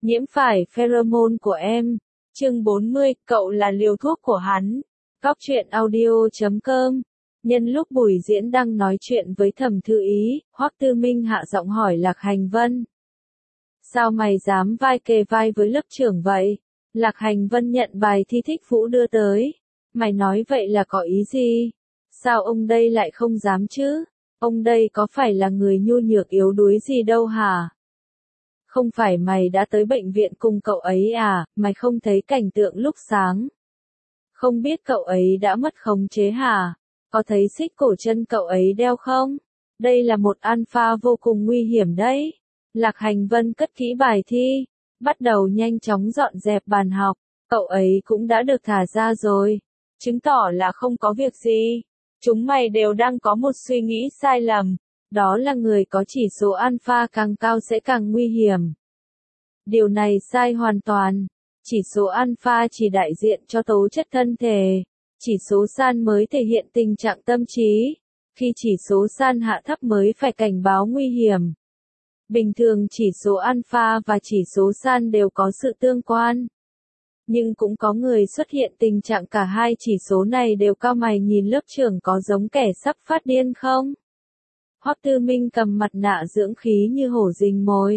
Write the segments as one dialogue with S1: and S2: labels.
S1: Nhiễm phải pheromone của em. Chương 40, cậu là liều thuốc của hắn. Góc truyện audio.com. Nhân lúc Bùi Diễn đang nói chuyện với Thẩm Thư Ý, Hoắc Tư Minh hạ giọng hỏi Lạc Hành Vân. Sao mày dám vai kề vai với lớp trưởng vậy? Lạc Hành Vân nhận bài thi Thích Vũ đưa tới. Mày nói vậy là có ý gì? Sao ông đây lại không dám chứ? Ông đây có phải là người nhu nhược yếu đuối gì đâu hả? Không phải mày đã tới bệnh viện cùng cậu ấy à, mày không thấy cảnh tượng lúc sáng. Không biết cậu ấy đã mất khống chế hả? Có thấy xích cổ chân cậu ấy đeo không? Đây là một alpha vô cùng nguy hiểm đấy. Lạc Hành Vân cất kỹ bài thi, bắt đầu nhanh chóng dọn dẹp bàn học. Cậu ấy cũng đã được thả ra rồi, chứng tỏ là không có việc gì. Chúng mày đều đang có một suy nghĩ sai lầm. Đó là người có chỉ số alpha càng cao sẽ càng nguy hiểm. Điều này sai hoàn toàn. Chỉ số alpha chỉ đại diện cho tố chất thân thể. Chỉ số san mới thể hiện tình trạng tâm trí. Khi chỉ số san hạ thấp mới phải cảnh báo nguy hiểm. Bình thường chỉ số alpha và chỉ số san đều có sự tương quan. Nhưng cũng có người xuất hiện tình trạng cả hai chỉ số này đều cao. Mày nhìn lớp trưởng có giống kẻ sắp phát điên không? Hoắc Tư Minh cầm mặt nạ dưỡng khí như hổ rình mồi.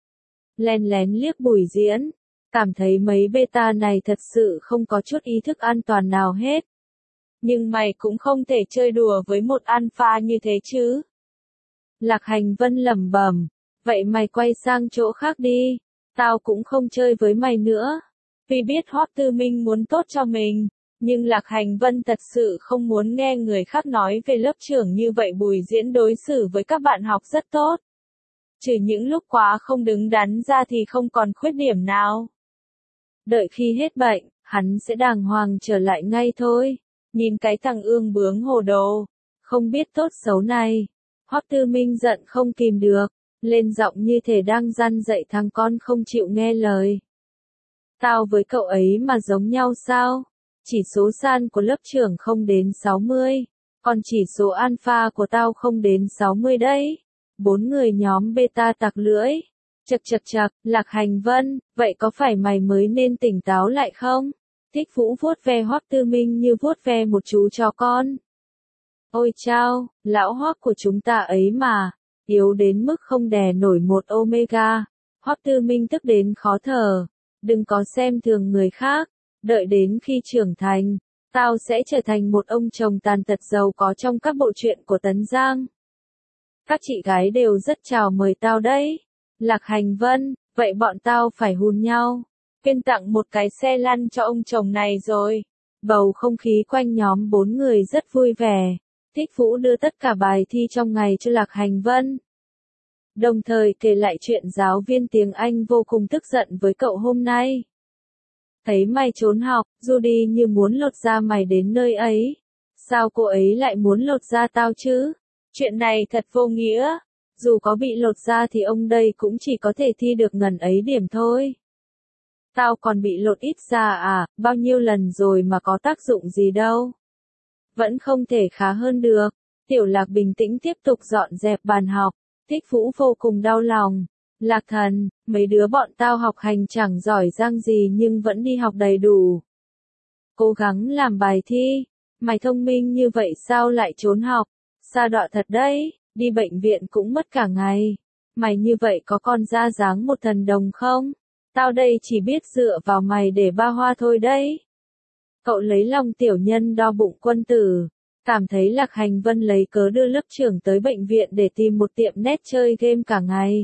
S1: Lén lén liếc Bùi Diễn, cảm thấy mấy beta này thật sự không có chút ý thức an toàn nào hết. Nhưng mày cũng không thể chơi đùa với một alpha như thế chứ. Lạc Hành Vân lẩm bẩm, vậy mày quay sang chỗ khác đi, tao cũng không chơi với mày nữa. Vì biết Hoắc Tư Minh muốn tốt cho mình. Nhưng Lạc Hành Vân thật sự không muốn nghe người khác nói về lớp trưởng như vậy. Bùi Diễn đối xử với các bạn học rất tốt. Trừ những lúc quá không đứng đắn ra thì không còn khuyết điểm nào. Đợi khi hết bệnh, hắn sẽ đàng hoàng trở lại ngay thôi. Nhìn cái thằng ương bướng hồ đồ, không biết tốt xấu này. Hoắc Tư Minh giận không kìm được, lên giọng như thể đang răn dạy thằng con không chịu nghe lời. Tao với cậu ấy mà giống nhau sao? Chỉ số san của lớp trưởng không đến 60, còn chỉ số alpha của tao không đến 60 đấy. 4 người nhóm beta tặc lưỡi. Chậc chậc chậc, Lạc Hành Vân, vậy có phải mày mới nên tỉnh táo lại không? Thích Vũ vuốt ve Hoắc Tư Minh như vuốt ve một chú chó con. Ôi chao, lão Hoắc của chúng ta ấy mà, yếu đến mức không đè nổi một omega. Hoắc Tư Minh tức đến khó thở. Đừng có xem thường người khác. Đợi đến khi trưởng thành, tao sẽ trở thành một ông chồng tàn tật giàu có trong các bộ truyện của Tấn Giang. Các chị gái đều rất chào mời tao đấy. Lạc Hành Vân, vậy bọn tao phải hùn nhau. Quyên tặng một cái xe lăn cho ông chồng này rồi. Bầu không khí quanh nhóm 4 người rất vui vẻ. Thích Vũ đưa tất cả bài thi trong ngày cho Lạc Hành Vân. Đồng thời kể lại chuyện giáo viên tiếng Anh vô cùng tức giận với cậu hôm nay. Thấy mày trốn học, Judy như muốn lột da mày đến nơi ấy. Sao cô ấy lại muốn lột da tao chứ? Chuyện này thật vô nghĩa. Dù có bị lột da thì ông đây cũng chỉ có thể thi được ngần ấy điểm thôi. Tao còn bị lột ít da à, bao nhiêu lần rồi mà có tác dụng gì đâu. Vẫn không thể khá hơn được. Tiểu Lạc bình tĩnh tiếp tục dọn dẹp bàn học. Thích Vũ vô cùng đau lòng. Lạc thần, mấy đứa bọn tao học hành chẳng giỏi giang gì nhưng vẫn đi học đầy đủ. Cố gắng làm bài thi. Mày thông minh như vậy sao lại trốn học? Sa đọa thật đấy, đi bệnh viện cũng mất cả ngày. Mày như vậy có con ra dáng một thần đồng không? Tao đây chỉ biết dựa vào mày để ba hoa thôi đấy. Cậu lấy lòng tiểu nhân đo bụng quân tử. Cảm thấy Lạc Hành Vân lấy cớ đưa lớp trưởng tới bệnh viện để tìm một tiệm net chơi game cả ngày.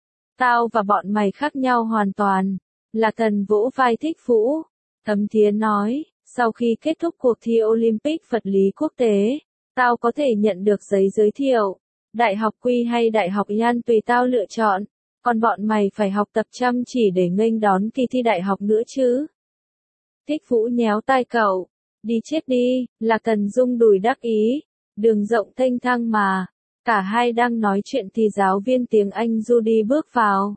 S1: Tao và bọn mày khác nhau hoàn toàn. Lạc thần vỗ vai Thích Vũ. Thấm Thiến nói, sau khi kết thúc cuộc thi Olympic vật lý quốc tế, tao có thể nhận được giấy giới thiệu. Đại học Quy hay Đại học Yan tùy tao lựa chọn. Còn bọn mày phải học tập chăm chỉ để nghênh đón kỳ thi đại học nữa chứ. Thích Vũ nhéo tai cậu. Đi chết đi, Lạc Thần rung đùi đắc ý. Đường rộng thênh thang mà. Cả hai đang nói chuyện thì giáo viên tiếng Anh Judy bước vào.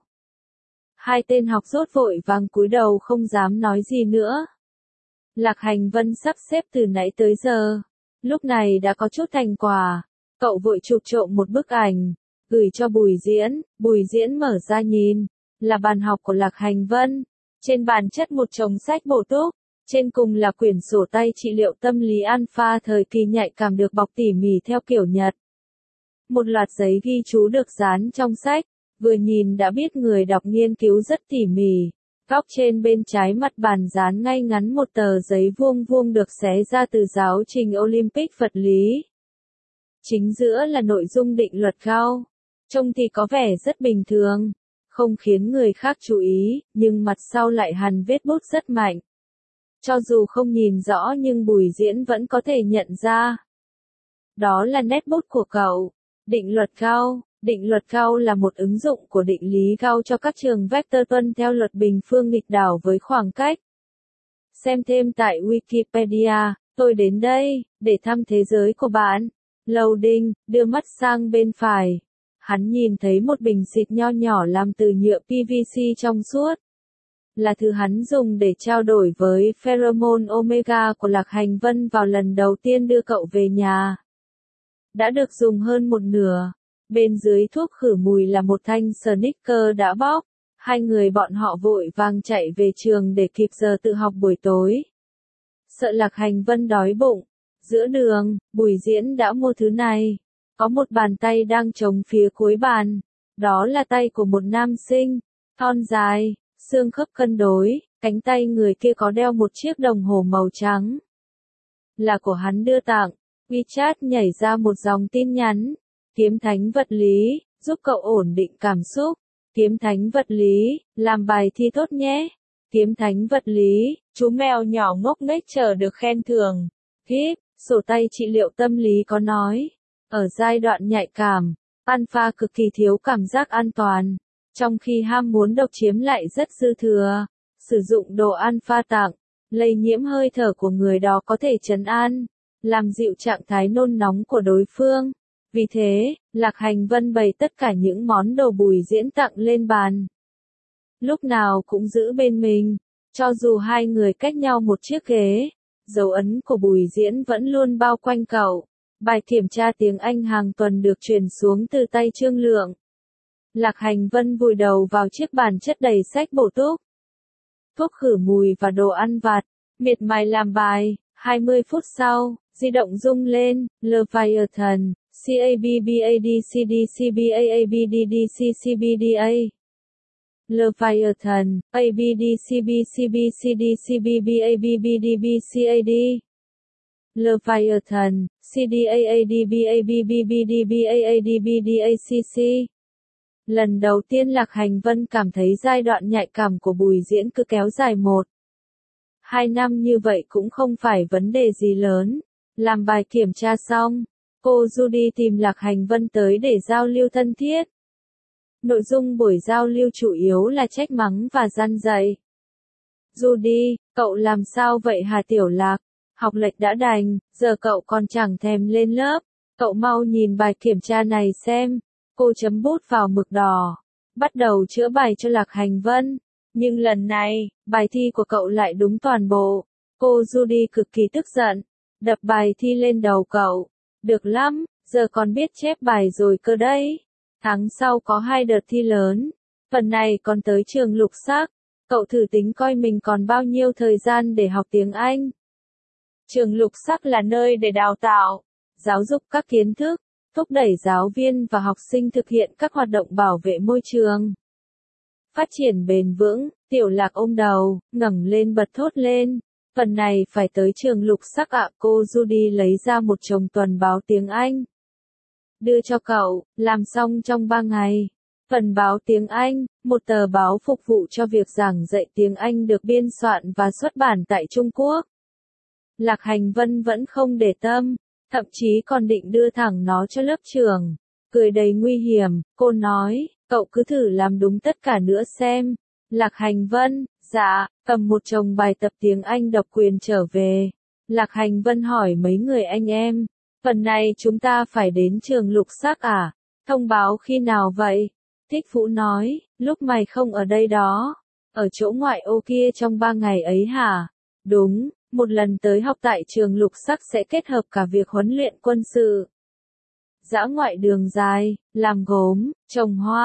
S1: Hai tên học dốt vội vàng cúi đầu không dám nói gì nữa. Lạc Hành Vân sắp xếp từ nãy tới giờ. Lúc này đã có chút thành quả. Cậu vội chụp trộm một bức ảnh, gửi cho Bùi Diễn. Bùi Diễn mở ra nhìn. là bàn học của Lạc Hành Vân. Trên bàn chất một chồng sách bổ túc, trên cùng là quyển sổ tay trị liệu tâm lý alpha thời kỳ nhạy cảm được bọc tỉ mỉ theo kiểu Nhật. Một loạt giấy ghi chú được dán trong sách, vừa nhìn đã biết người đọc nghiên cứu rất tỉ mỉ. Góc trên bên trái mặt bàn dán ngay ngắn một tờ giấy vuông vuông được xé ra từ giáo trình Olympic vật lý. Chính giữa là nội dung định luật Gauss. Trông thì có vẻ rất bình thường, không khiến người khác chú ý, nhưng mặt sau lại hằn vết bút rất mạnh. Cho dù không nhìn rõ nhưng Bùi Diễn vẫn có thể nhận ra. Đó là nét bút của cậu. Định luật Gauss. Định luật Gauss là một ứng dụng của định lý Gauss cho các trường vector tuân theo luật bình phương nghịch đảo với khoảng cách. Xem thêm tại Wikipedia. Tôi đến đây để thăm thế giới của bạn. Loading, đưa mắt sang bên phải. Hắn nhìn thấy một bình xịt nho nhỏ làm từ nhựa PVC trong suốt. Là thứ hắn dùng để trao đổi với pheromone omega của Lạc Hành Vân vào lần đầu tiên đưa cậu về nhà. Đã được dùng hơn một nửa. Bên dưới thuốc khử mùi là một thanh Snicker đã bóc. Hai người bọn họ vội vàng chạy về trường để kịp giờ tự học buổi tối. Sợ Lạc Hành Vân đói bụng. Giữa đường, Bùi Diễn đã mua thứ này. Có một bàn tay đang chống phía cuối bàn. Đó là tay của một nam sinh. Thon dài, xương khớp cân đối, cánh tay người kia có đeo một chiếc đồng hồ màu trắng. Là của hắn đưa tặng. WeChat nhảy ra một dòng tin nhắn. Kiếm thánh vật lý, giúp cậu ổn định cảm xúc. Kiếm thánh vật lý, làm bài thi tốt nhé. Kiếm thánh vật lý, chú mèo nhỏ ngốc nghếch chờ được khen thưởng. Kíp, sổ tay trị liệu tâm lý có nói. Ở giai đoạn nhạy cảm, alpha cực kỳ thiếu cảm giác an toàn. Trong khi ham muốn độc chiếm lại rất dư thừa. Sử dụng đồ alpha tặng, lây nhiễm hơi thở của người đó có thể trấn an, làm dịu trạng thái nôn nóng của đối phương. Vì thế, Lạc Hành Vân bày tất cả những món đồ Bùi Diễn tặng lên bàn. Lúc nào cũng giữ bên mình, cho dù hai người cách nhau một chiếc ghế, dấu ấn của Bùi Diễn vẫn luôn bao quanh cậu. Bài kiểm tra tiếng Anh hàng tuần được truyền xuống từ tay Trương Lượng. Lạc Hành Vân vùi đầu vào chiếc bàn chất đầy sách bổ túc, thuốc khử mùi và đồ ăn vặt, miệt mài làm bài. 20 phút sau, di động rung lên. Leviathan, CABBADCDCBAABDDCCBDA. Leviathan, ABDCBCBCDCBBABBDBCAD. Leviathan, CDAADBABBDBAADBDACC. Lần đầu tiên Lạc Hành Vân cảm thấy giai đoạn nhạy cảm của Bùi Diễn cứ kéo dài 1-2 năm như vậy cũng không phải vấn đề gì lớn. Làm bài kiểm tra xong, cô Judy tìm Lạc Hành Vân tới để giao lưu thân thiết. Nội dung buổi giao lưu chủ yếu là trách mắng và răn dạy. Judy, cậu làm sao vậy hả Tiểu Lạc? Học lệch đã đành, giờ cậu còn chẳng thèm lên lớp. Cậu mau nhìn bài kiểm tra này xem. Cô chấm bút vào mực đỏ, bắt đầu chữa bài cho Lạc Hành Vân. Nhưng lần này, bài thi của cậu lại đúng toàn bộ. Cô Judy cực kỳ tức giận, đập bài thi lên đầu cậu. Được lắm, giờ còn biết chép bài rồi cơ đấy. Tháng sau có 2 đợt thi lớn. Phần này còn tới trường lục sắc. Cậu thử tính coi mình còn bao nhiêu thời gian để học tiếng Anh. Trường lục sắc là nơi để đào tạo, giáo dục các kiến thức, thúc đẩy giáo viên và học sinh thực hiện các hoạt động bảo vệ môi trường. Phát triển bền vững. Tiểu Lạc ôm đầu, ngẩng lên bật thốt lên. Phần này phải tới trường lục sắc ạ. Cô Judy lấy ra một chồng tuần báo tiếng Anh. Đưa cho cậu, làm xong trong 3 ngày. Phần báo tiếng Anh, một tờ báo phục vụ cho việc giảng dạy tiếng Anh được biên soạn và xuất bản tại Trung Quốc. Lạc Hành Vân vẫn không để tâm, thậm chí còn định đưa thẳng nó cho lớp trưởng. Cười đầy nguy hiểm, cô nói, cậu cứ thử làm đúng tất cả nữa xem. Lạc Hành Vân, dạ, cầm một chồng bài tập tiếng Anh độc quyền trở về. Lạc Hành Vân hỏi mấy người anh em, phần này chúng ta phải đến trường lục sắc à? Thông báo khi nào vậy? Thích Vũ nói, lúc mày không ở đây đó. Ở chỗ ngoại ô kia trong 3 ngày ấy hả? Đúng, một lần tới học tại trường lục sắc sẽ kết hợp cả việc huấn luyện quân sự. Dã ngoại đường dài, làm gốm, trồng hoa,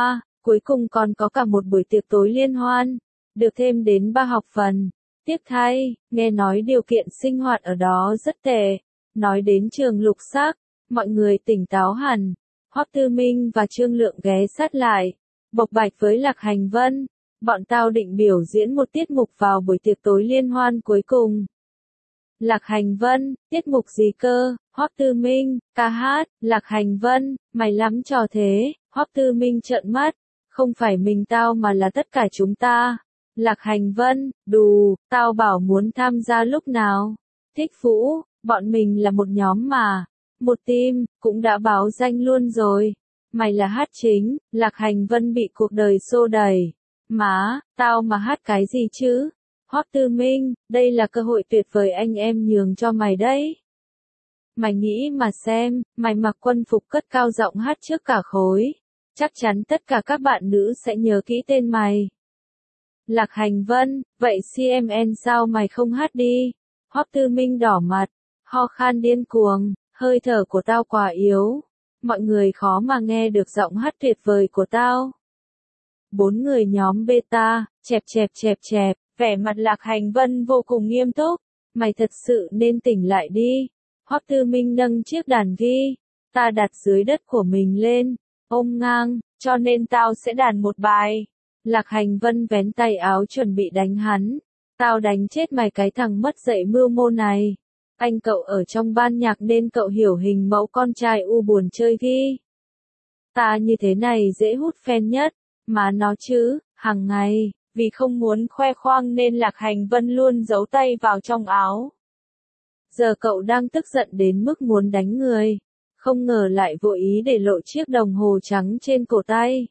S1: Cuối cùng còn có cả một buổi tiệc tối liên hoan, được thêm đến 3 học phần. Tiếc thay, nghe nói điều kiện sinh hoạt ở đó rất tệ. Nói đến trường lục sắc, mọi người tỉnh táo hẳn. Hoắc Tư Minh và Trương Lượng ghé sát lại, bộc bạch với Lạc Hành Vân. Bọn tao định biểu diễn một tiết mục vào buổi tiệc tối liên hoan cuối cùng. Lạc Hành Vân, tiết mục gì cơ? Hoắc Tư Minh, ca hát. Lạc Hành Vân, mày lắm trò thế. Hoắc Tư Minh trợn mắt, không phải mình tao mà là tất cả chúng ta. Lạc Hành Vân, đù, tao bảo muốn tham gia lúc nào. Thích Vũ, bọn mình là một nhóm mà. Một team, cũng đã báo danh luôn rồi. Mày là hát chính. Lạc Hành Vân bị cuộc đời xô đẩy. Má, tao mà hát cái gì chứ? Hoắc Tư Minh, đây là cơ hội tuyệt vời anh em nhường cho mày đấy. Mày nghĩ mà xem, mày mặc quân phục cất cao giọng hát trước cả khối. Chắc chắn tất cả các bạn nữ sẽ nhớ kỹ tên mày. Lạc Hành Vân, vậy CMN sao mày không hát đi? Hoắc Tư Minh đỏ mặt, ho khan điên cuồng, hơi thở của tao quá yếu. Mọi người khó mà nghe được giọng hát tuyệt vời của tao. 4 người nhóm beta, chẹp, vẻ mặt Lạc Hành Vân vô cùng nghiêm túc. Mày thật sự nên tỉnh lại đi. Hoắc Tư Minh nâng chiếc đàn ghi, ta đặt dưới đất của mình lên, ôm ngang, cho nên tao sẽ đàn một bài. Lạc Hành Vân vén tay áo chuẩn bị đánh hắn. Tao đánh chết mày cái thằng mất dạy mưu mô này. Anh cậu ở trong ban nhạc nên cậu hiểu hình mẫu con trai u buồn chơi ghi. Ta như thế này dễ hút fan nhất, mà nó chứ, hàng ngày, vì không muốn khoe khoang nên Lạc Hành Vân luôn giấu tay vào trong áo. Giờ cậu đang tức giận đến mức muốn đánh người, không ngờ lại vô ý để lộ chiếc đồng hồ trắng trên cổ tay.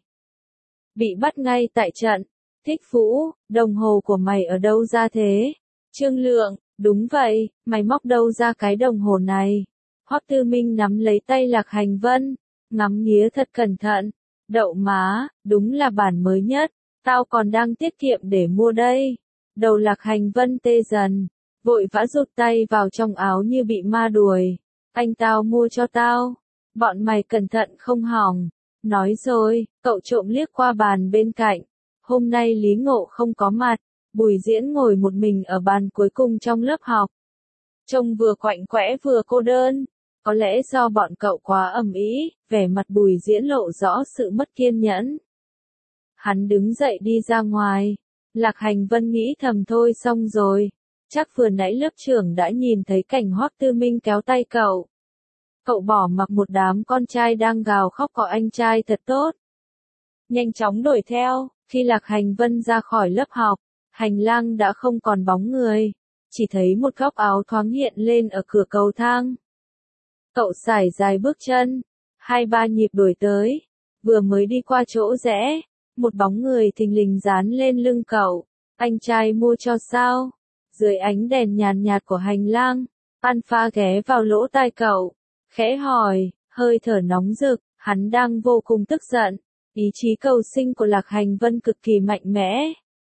S1: Bị bắt ngay tại trận. Thích Vũ, đồng hồ của mày ở đâu ra thế? Trương Lượng, đúng vậy, mày móc đâu ra cái đồng hồ này? Hoắc Tư Minh nắm lấy tay Lạc Hành Vân, ngắm nghía thật cẩn thận. Đậu má, đúng là bản mới nhất, tao còn đang tiết kiệm để mua đây. Đầu Lạc Hành Vân tê dần, vội vã rụt tay vào trong áo như bị ma đuổi. Anh tao mua cho tao, bọn mày cẩn thận không hỏng. Nói rồi, cậu trộm liếc qua bàn bên cạnh. Hôm nay Lý Ngộ không có mặt, Bùi Diễn ngồi một mình ở bàn cuối cùng trong lớp học. Trông vừa quạnh quẽ vừa cô đơn. Có lẽ do bọn cậu quá ầm ĩ, vẻ mặt Bùi Diễn lộ rõ sự mất kiên nhẫn. Hắn đứng dậy đi ra ngoài. Lạc Hành Vân nghĩ thầm thôi xong rồi. Chắc vừa nãy lớp trưởng đã nhìn thấy cảnh Hoắc Tư Minh kéo tay cậu. Cậu bỏ mặc một đám con trai đang gào khóc có anh trai thật tốt. Nhanh chóng đuổi theo, khi Lạc Hành Vân ra khỏi lớp học, hành lang đã không còn bóng người, chỉ thấy một góc áo thoáng hiện lên ở cửa cầu thang. Cậu sải dài bước chân, 2-3 nhịp đuổi tới, vừa mới đi qua chỗ rẽ, một bóng người thình lình dán lên lưng cậu. Anh trai mua cho sao? Dưới ánh đèn nhàn nhạt của hành lang, Alpha ghé vào lỗ tai cậu, khẽ hỏi, hơi thở nóng rực, hắn đang vô cùng tức giận. Ý chí cầu sinh của Lạc Hành Vân cực kỳ mạnh mẽ.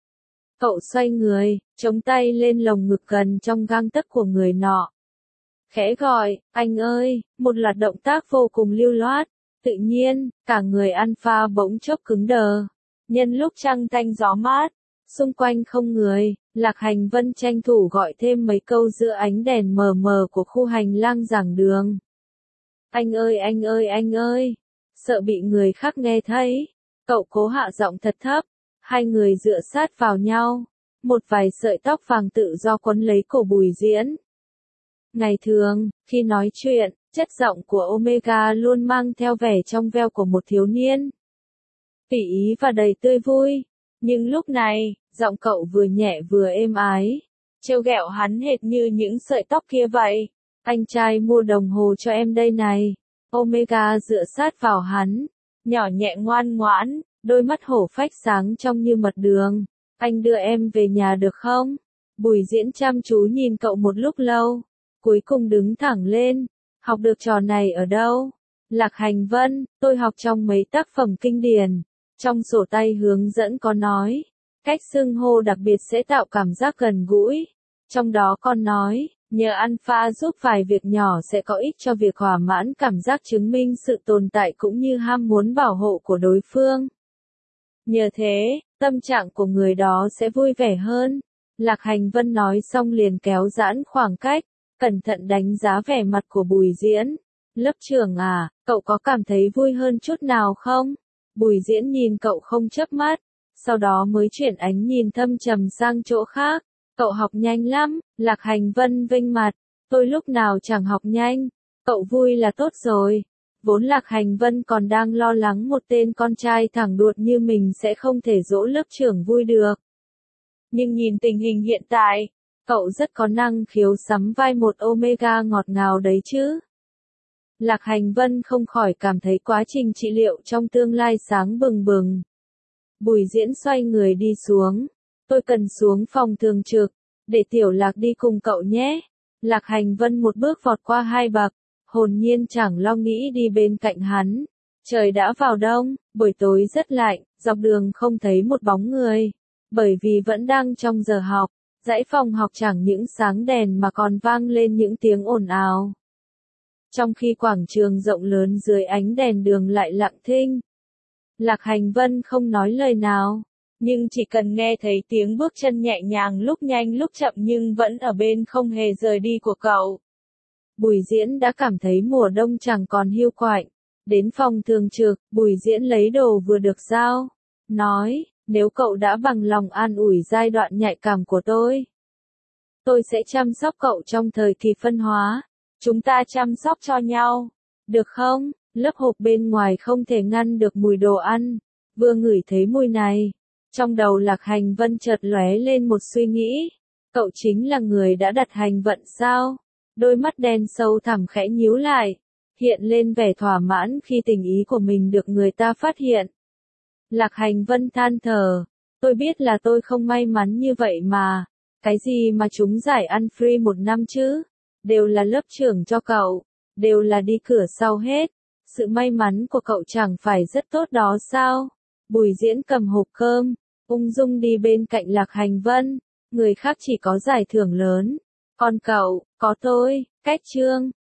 S1: Cậu xoay người, chống tay lên lồng ngực gần trong gang tấc của người nọ. Khẽ gọi, anh ơi, một loạt động tác vô cùng lưu loát. Tự nhiên, cả người Alpha bỗng chốc cứng đờ. Nhân lúc trăng thanh gió mát, xung quanh không người, Lạc Hành Vân tranh thủ gọi thêm mấy câu giữa ánh đèn mờ mờ của khu hành lang giảng đường. Anh ơi anh ơi anh ơi, sợ bị người khác nghe thấy. Cậu cố hạ giọng thật thấp, hai người dựa sát vào nhau. Một vài sợi tóc vàng tự do quấn lấy cổ Bùi Diễn. Ngày thường, khi nói chuyện, chất giọng của Omega luôn mang theo vẻ trong veo của một thiếu niên. Tùy ý và đầy tươi vui. Nhưng lúc này, giọng cậu vừa nhẹ vừa êm ái. Trêu ghẹo hắn hệt như những sợi tóc kia vậy. Anh trai mua đồng hồ cho em đây này. Omega dựa sát vào hắn. Nhỏ nhẹ ngoan ngoãn, đôi mắt hổ phách sáng trong như mật đường. Anh đưa em về nhà được không? Bùi Diễn chăm chú nhìn cậu một lúc lâu. Cuối cùng đứng thẳng lên. Học được trò này ở đâu? Lạc Hành Vân, tôi học trong mấy tác phẩm kinh điển. Trong sổ tay hướng dẫn có nói, cách xưng hô đặc biệt sẽ tạo cảm giác gần gũi. Trong đó còn nói, nhờ Alpha giúp vài việc nhỏ sẽ có ích cho việc thỏa mãn cảm giác chứng minh sự tồn tại cũng như ham muốn bảo hộ của đối phương. Nhờ thế, tâm trạng của người đó sẽ vui vẻ hơn. Lạc Hành Vân nói xong liền kéo giãn khoảng cách, cẩn thận đánh giá vẻ mặt của Bùi Diễn. Lớp trưởng à, cậu có cảm thấy vui hơn chút nào không? Bùi Diễn nhìn cậu không chớp mắt, sau đó mới chuyển ánh nhìn thâm trầm sang chỗ khác. Cậu học nhanh lắm, Lạc Hành Vân vênh mặt. Tôi lúc nào chẳng học nhanh, cậu vui là tốt rồi. Vốn Lạc Hành Vân còn đang lo lắng một tên con trai thẳng đuột như mình sẽ không thể dỗ lớp trưởng vui được. Nhưng nhìn tình hình hiện tại, cậu rất có năng khiếu sắm vai một Omega ngọt ngào đấy chứ. Lạc Hành Vân không khỏi cảm thấy quá trình trị liệu trong tương lai sáng bừng bừng. Bùi Diễn xoay người đi xuống. Tôi cần xuống phòng thường trực, để Tiểu Lạc đi cùng cậu nhé. Lạc Hành Vân một bước vọt qua hai bậc, hồn nhiên chẳng lo nghĩ đi bên cạnh hắn. Trời đã vào đông, buổi tối rất lạnh, dọc đường không thấy một bóng người. Bởi vì vẫn đang trong giờ học, dãy phòng học chẳng những sáng đèn mà còn vang lên những tiếng ồn ào. Trong khi quảng trường rộng lớn dưới ánh đèn đường lại lặng thinh. Lạc Hành Vân không nói lời nào, nhưng chỉ cần nghe thấy tiếng bước chân nhẹ nhàng lúc nhanh lúc chậm nhưng vẫn ở bên không hề rời đi của cậu. Bùi Diễn đã cảm thấy mùa đông chẳng còn hiu quạnh. Đến phòng thường trực, Bùi Diễn lấy đồ vừa được giao. Nói, nếu cậu đã bằng lòng an ủi giai đoạn nhạy cảm của tôi sẽ chăm sóc cậu trong thời kỳ phân hóa. Chúng ta chăm sóc cho nhau. Được không? Lớp hộp bên ngoài không thể ngăn được mùi đồ ăn. Vừa ngửi thấy mùi này, trong đầu Lạc Hành Vân chợt lóe lên một suy nghĩ. Cậu chính là người đã đặt hành vận sao? Đôi mắt đen sâu thẳm khẽ nhíu lại, hiện lên vẻ thỏa mãn khi tình ý của mình được người ta phát hiện. Lạc Hành Vân than thở, tôi biết là tôi không may mắn như vậy mà. Cái gì mà chúng giải ăn free một năm chứ? Đều là lớp trưởng cho cậu, đều là đi cửa sau hết. Sự may mắn của cậu chẳng phải rất tốt đó sao? Bùi Diễn cầm hộp cơm, ung dung đi bên cạnh Lạc Hành Vân. Người khác chỉ có giải thưởng lớn, còn cậu, có tôi. Cách chương